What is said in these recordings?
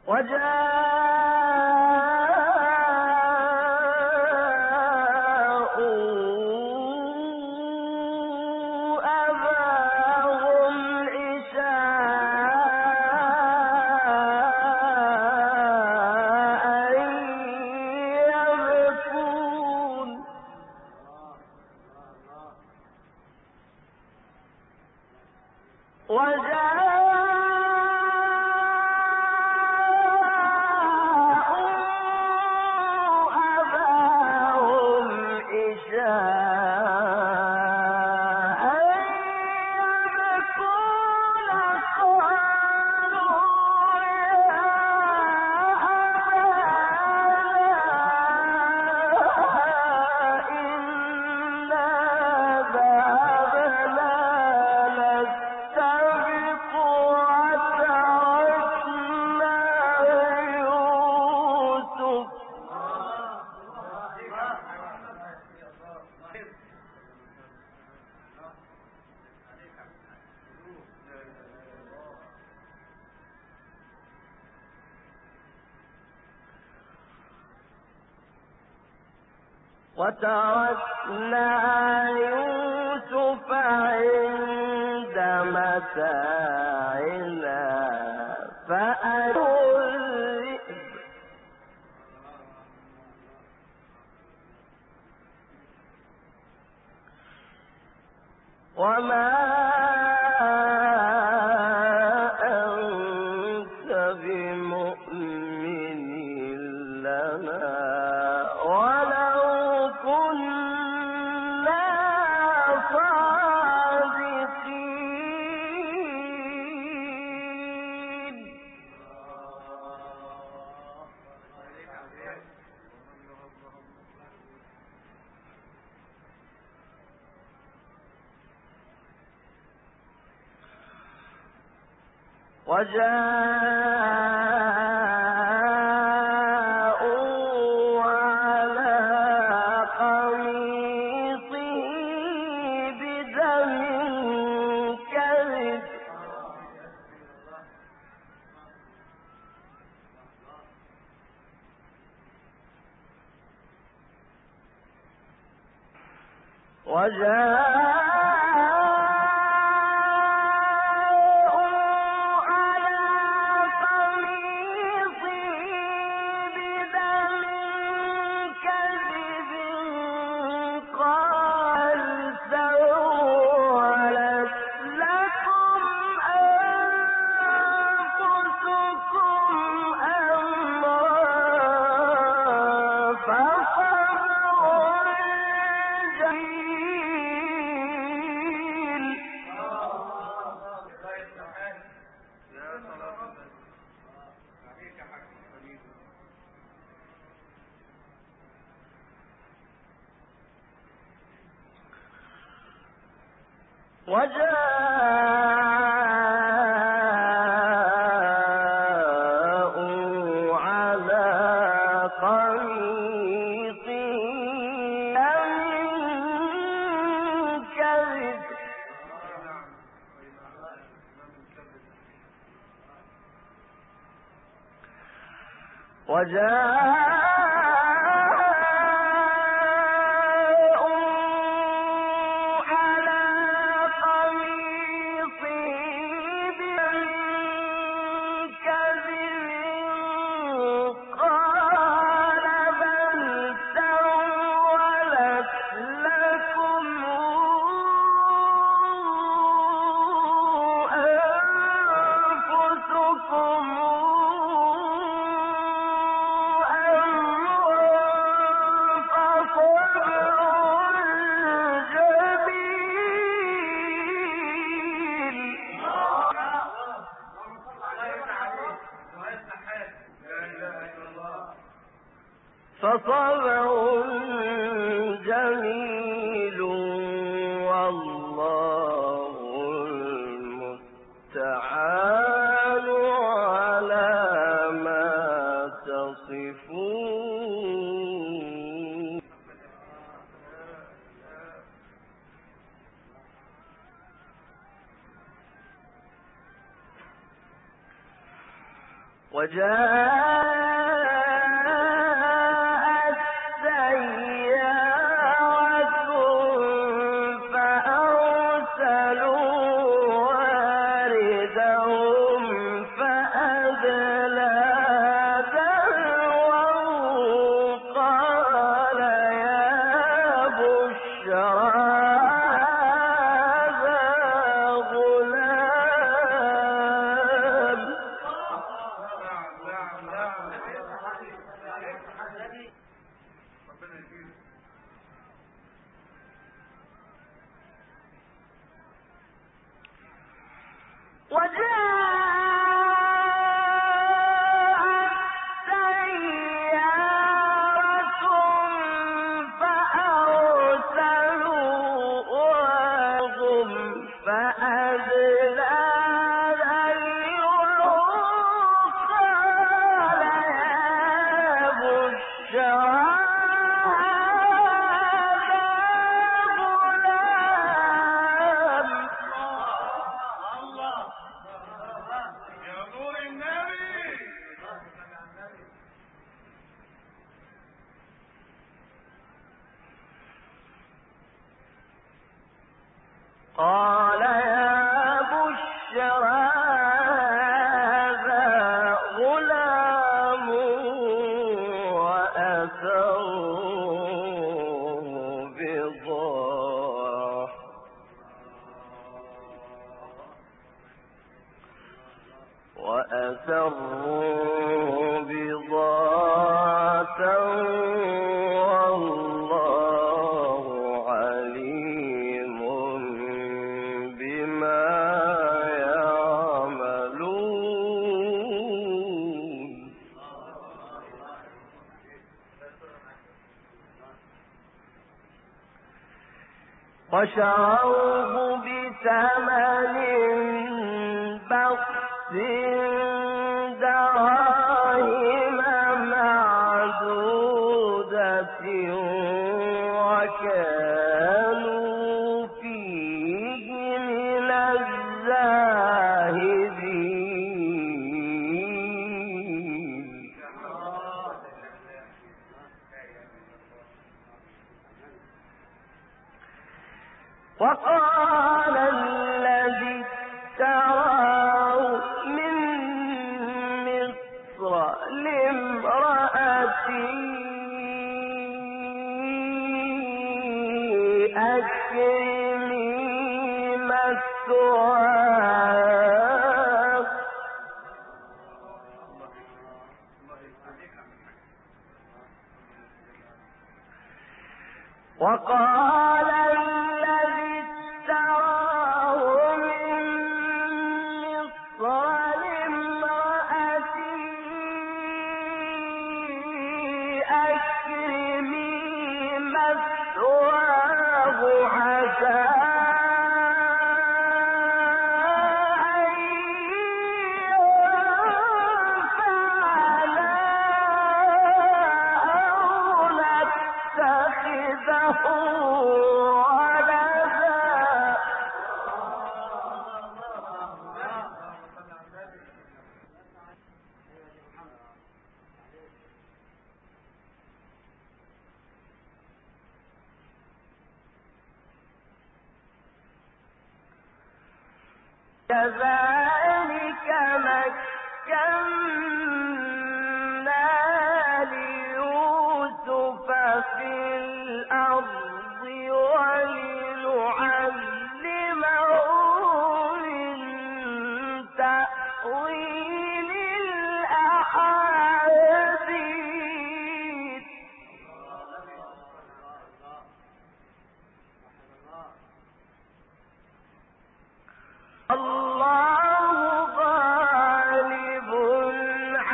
وتركنا يوسف عند متاعنا فأتوا الذئب وما أنت بمؤمن لنا ولو كنا صادقين. وجاءوا على قميصه بدم كذب وجاءوا على قميصه بدم كذب فصبر جميل والله المستعان على ما تصفون. وجاءت سيارة فأرسلوا واردهم فأدلى دلوه قال يا بشرى قال يا بشرى هذا غلام وأسروه بضاعة والله عليم بما يعملون وشروه بثمن بخس دراهم معدودة وكانوا فيه من الزاهدين وقال الذي اشتراه من مصر لامرأته أكرمي مثواه وقال الذي اشتراه من مصر لامرأته أكرمي مثواه عسى أن ينفعنا أو نتخذه ولدا كذلك مكنا ليوسف في الأرض ولنعلمه من تأويل الأحاديث الله غالب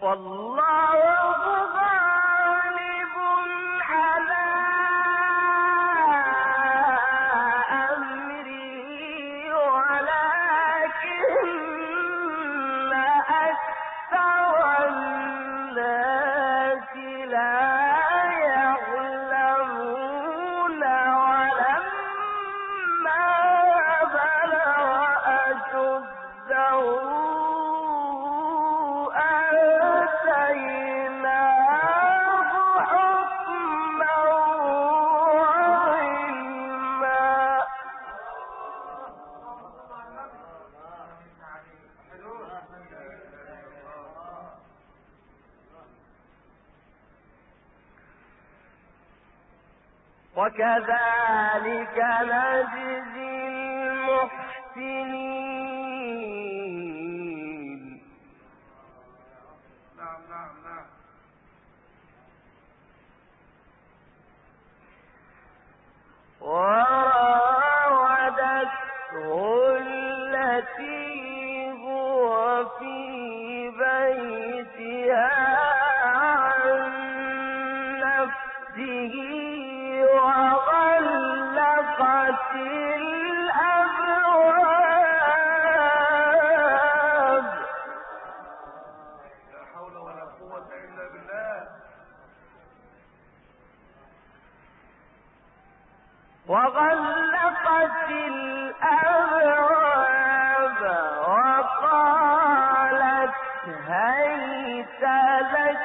والله غالب على أمري ولكن أكثر الناس لا يعلمون ولما بلغ أشده وكذلك نجزي المحسنين. نعم نعم نعم. وراودته التي هو في بيتها عن نفسه وغلقت الأبواب. لا حول ولا قوة إلا بالله. وغلقت الأبواب وقالت هيت لك.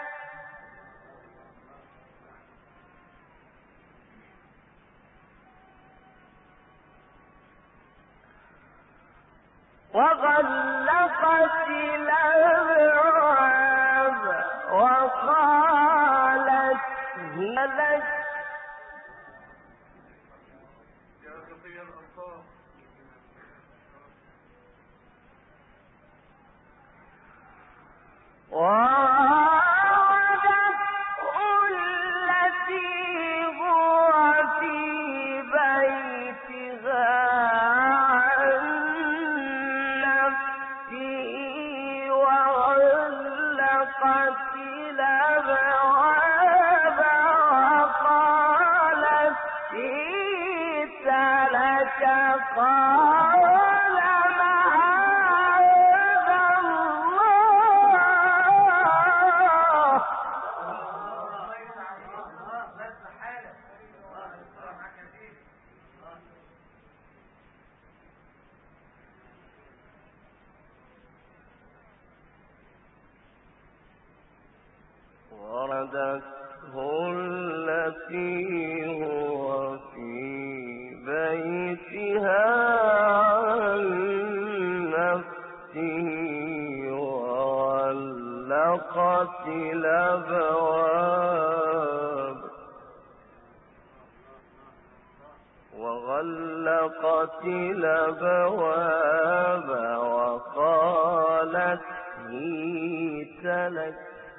وغلقت الأبواب وقالت هي لك. يا خطي الأنصار. وراودته التي هو في بيتها عن نفسه وغلقت الأبواب وقالت هيت لك. قال معاذ الله وردته التي هو في بيتها عن نفسه وغلقت الأبواب وقالت هيت لك.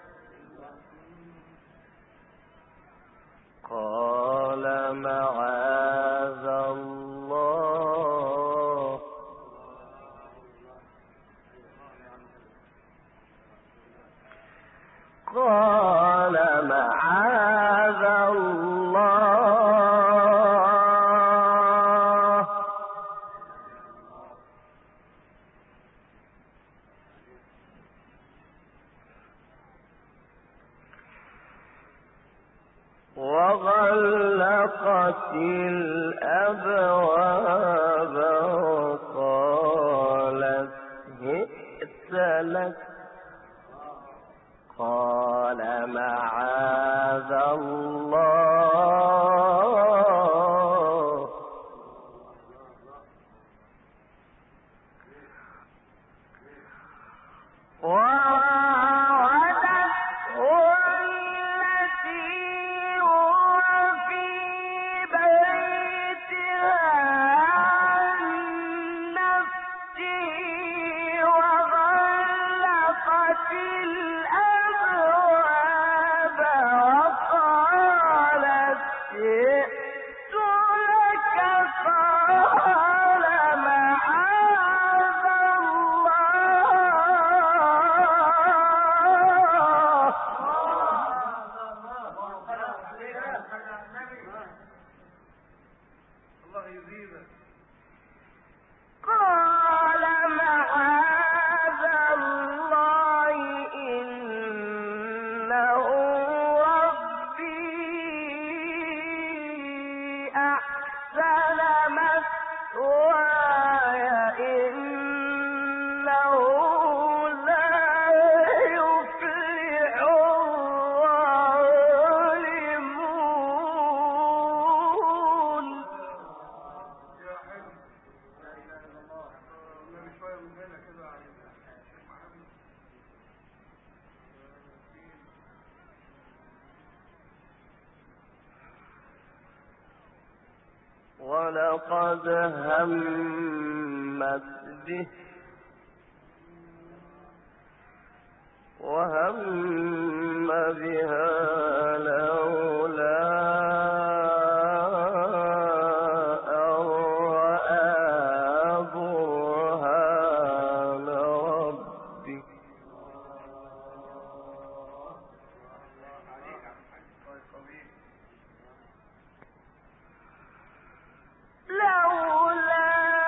قال معاذ الله قال معاذ الله وغلقت ولقد همت به وهم بها لولا أن رأى برهان ربه لولا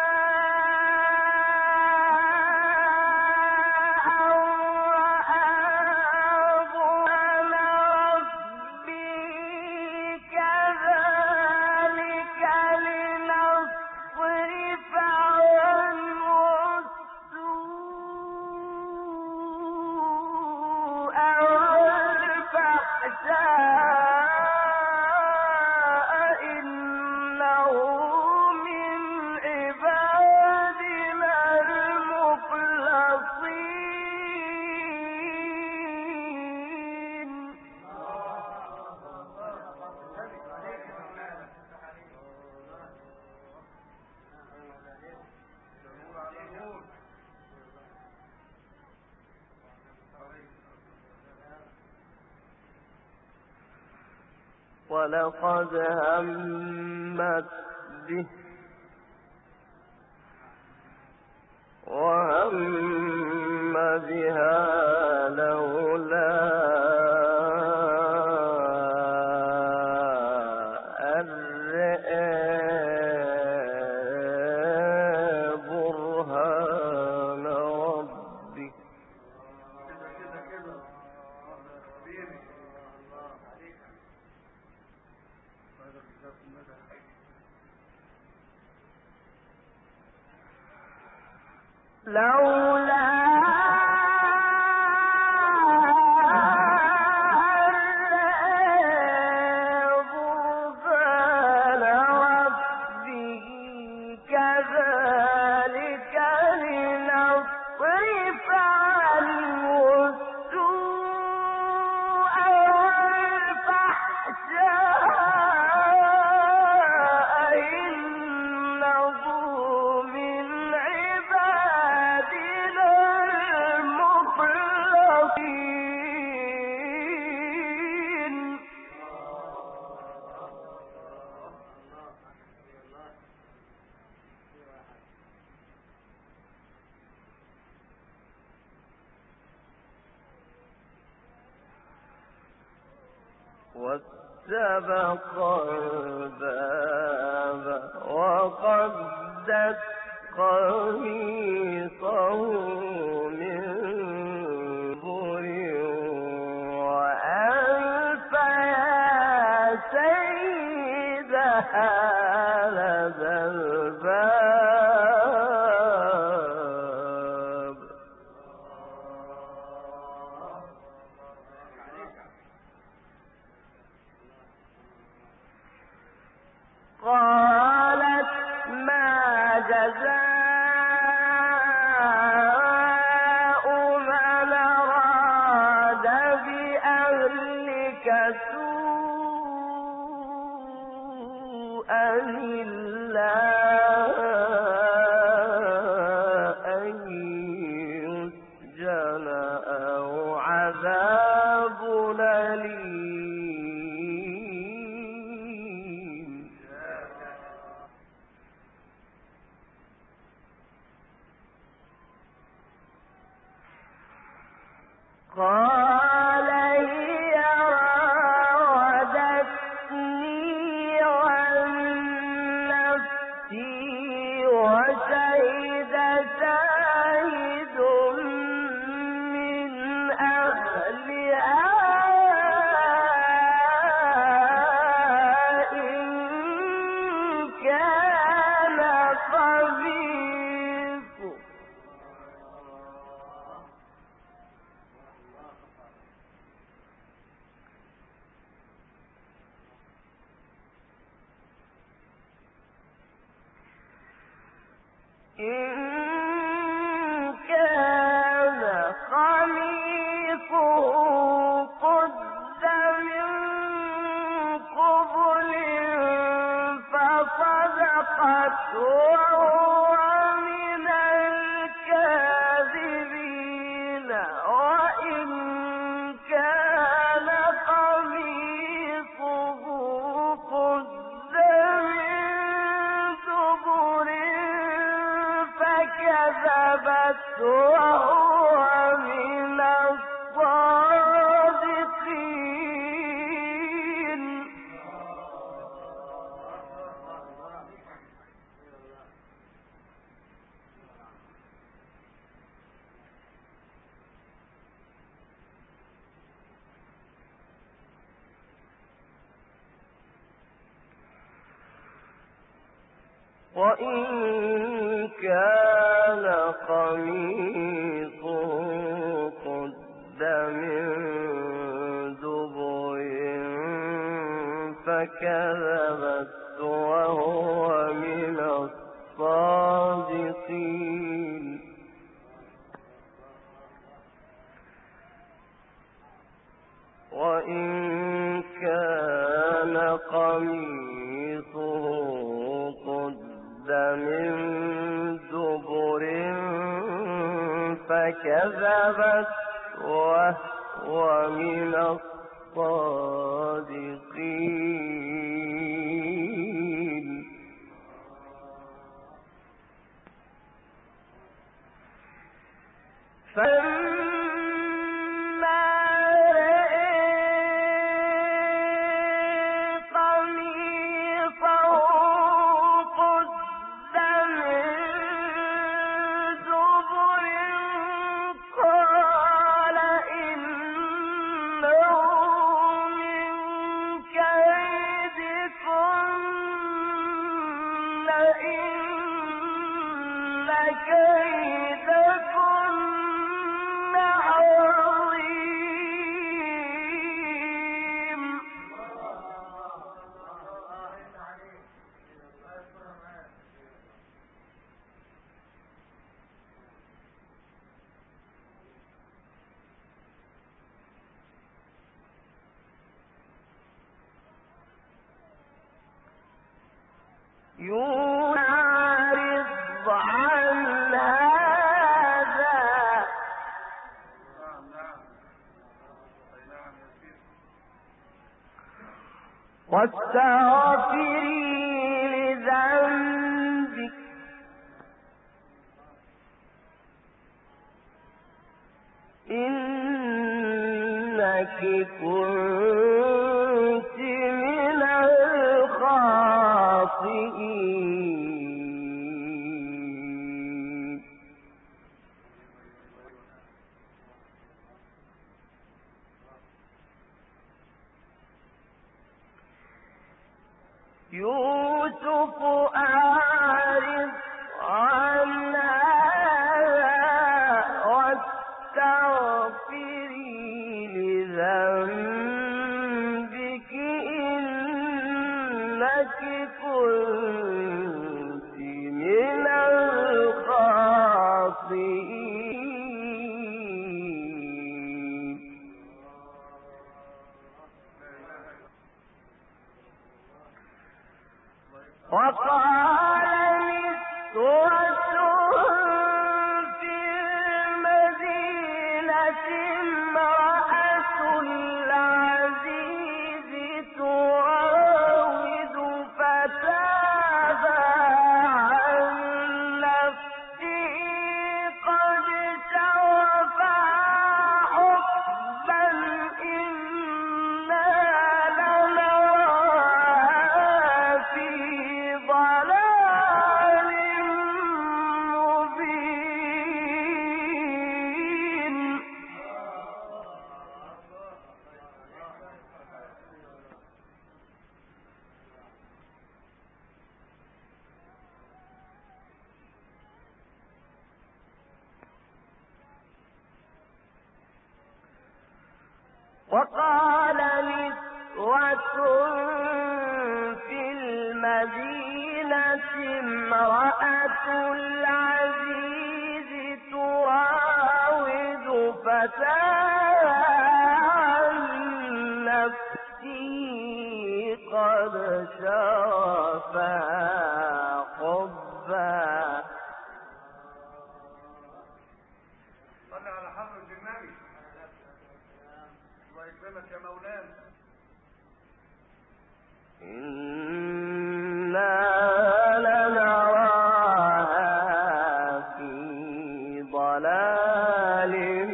ولقد همت به وهم بها لولا أن رأى برهان ربه لولا برهان ربه كذلك لنصرف عنه السوء والفحشاء إنه من عبادنا المخلصين واستبق الباب وقدت قميصه من دبر وألف يا سيدها لدى الباب قالت ما جزاء من أراد بأهلك سوءا إلا أن يسجن أو عذاب أليم قال هي راودتني عن نفسي وشهد شاهد من أهلها إن كان قميصه قد من قبل فصدق وهو من الكاذبين وإن كان قميصه قد من دبر فكذبت وهو من الصادقين. وإن كان قميصه قد من دبر فكذبت وهو من الصادقين. وإن كان قميصه قد من دبر فكذبت وهو من الصادقين. فلما رأى قميصه قد من دبر قال إنه من كيدكن إن كيدكن عظيم. يعرض عن هذا واستغفري لذنبك إنك كنت من الخاطئين. يوسف أعرض عن هذا واستغفري لذنبك إنك كنت من الخاطئين. وقال نسوة في المدينة امرأة العزيز تراود فتاها عن نفسه قد شغفها حبا إنا لنراها في ضلال مبين. وقال نسوة في المدينة امرأة العزيز تراود فتاها عن نفسه قد شغفها حبا أصحابا. صلي على حضرة النبي. الله يكرمك يا مولانا. إنا لنراها في ضلال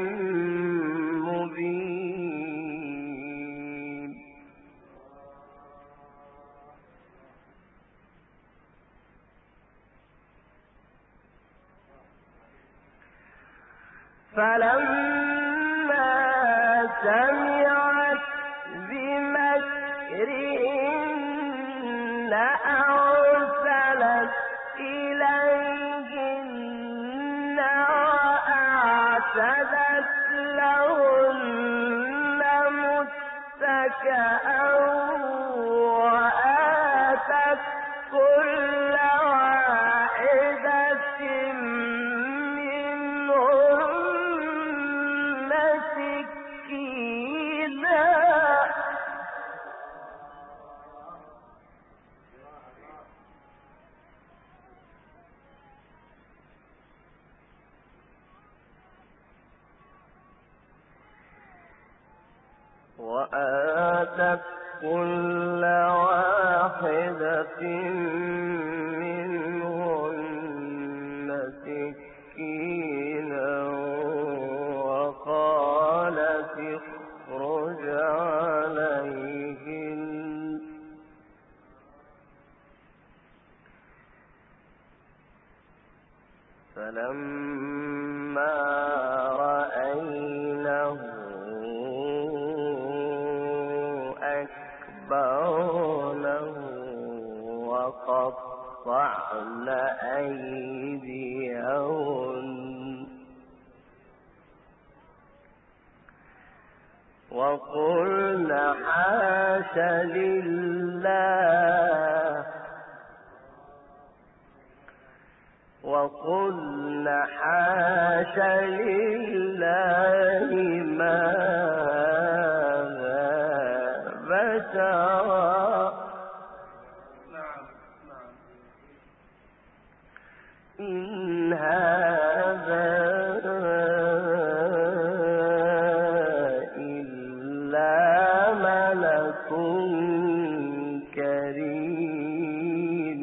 مبين. فلما سمعت بمكرهن أرسلت إليهن وأعتدت لهن متكئا وآتت كل واحدة منهن سكينا وآتت كل واحدة منهن سكينا وقالت اخرج عليهن فلما رأينه أكبرنه وقطعن أيديهن وقلن حاش لله وقلن حاش لله ما بشرا إن هذا إلا ملك كريم.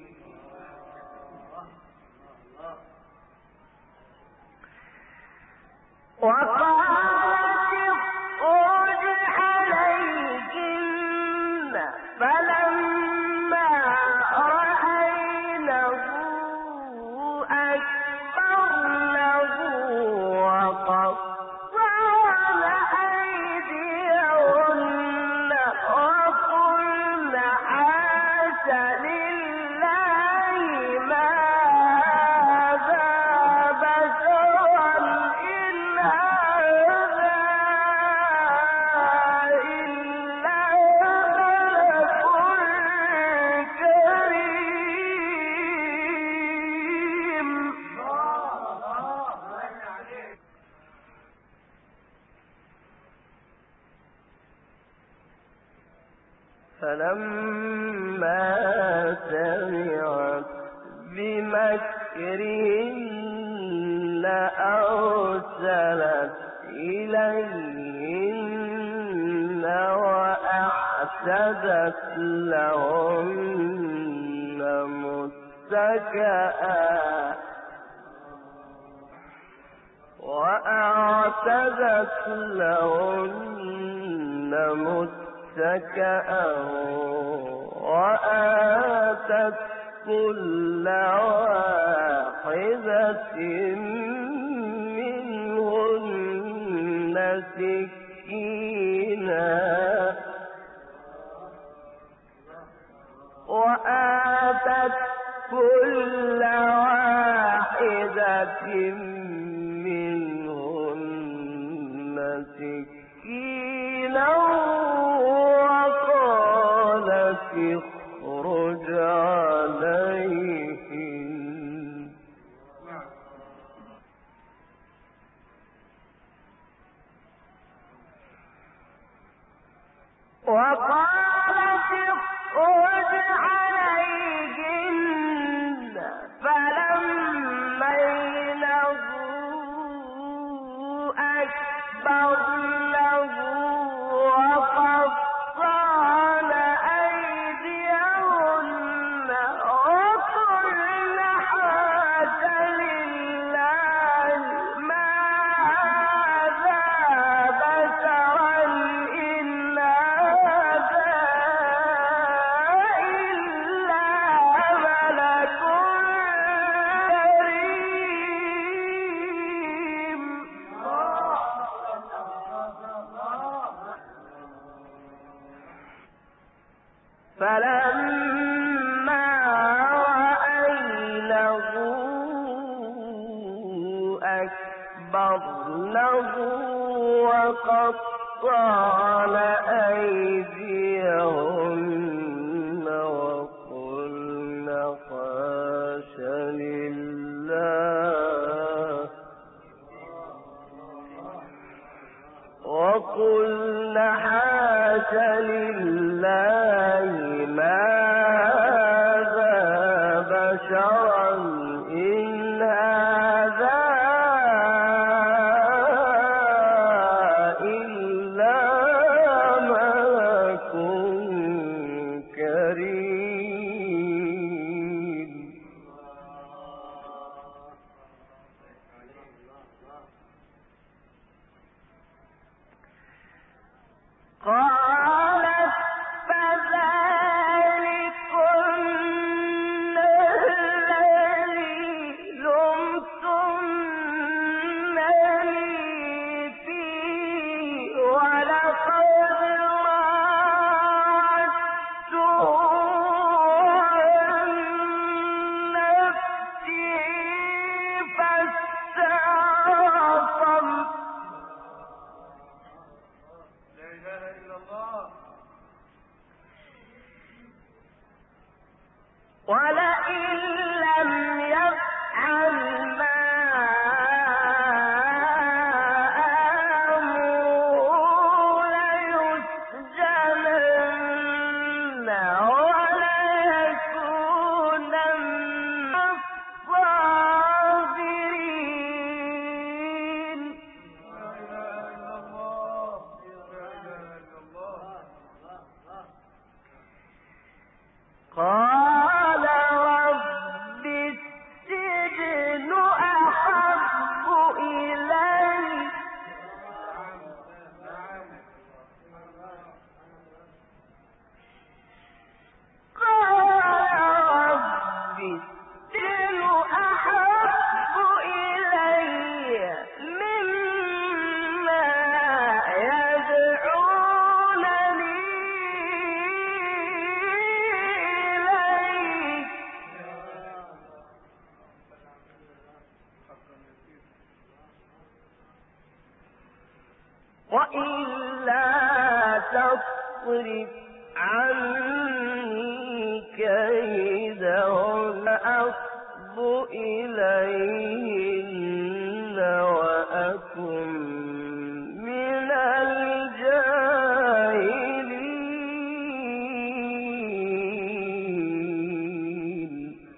وقالت اخرج عليهن فلما رأينه أكبرنه وقطعن أيديهن وقلن حاش لله ما هذا بشرا إن هذا إلا ملك كريم. فلما سمعت بمكرهن أرسلت إليهن وأعتدت لهن متكئا وآتت كل واحدة منهن سكينا وآتت كل واحدة منهن سكينا وقالت اخرج عليهم فلما فأكبرنه وقطعن أيديهن وقلن حاش لله ما هذا بشرا إن هذا إلا ملك كريم. قالت فذلكن الذي لمتنني فيه ولقد راودته عن نفسه فاستعصم. لا إله إلا الله. ولئن لم يفعل ما آمره ليسجنن وليكونن من الصاغرين. لا إله إلا الله. لا إله إلا الله. قال رب السجن أحب إلي. قال رب السجن أحب إلي مما يدعونني إليه وإلا تصرف عني كيدهن أصب إليهن وأكن من الجاهلين.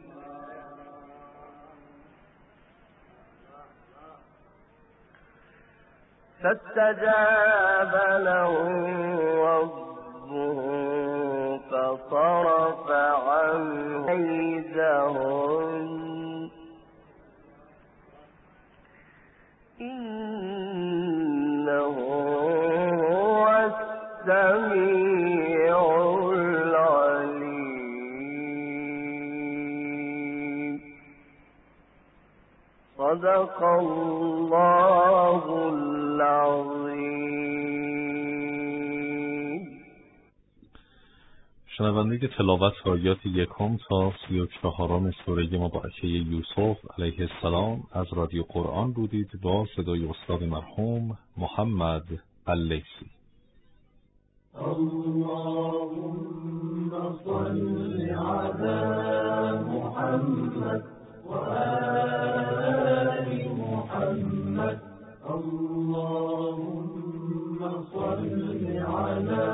فاستجاب له ربه فصرف عنه كيدهن إنه هو السميع العليم. صدق الله العظيم. شنونده تلاوت آیات 1 تا 34 سوره مبارکه یوسف علیه السلام از رادیو قرآن بودید با صدای استاد مرحوم محمد اللیثی. اللهم صل على محمد وآل محمد. اللهم صل على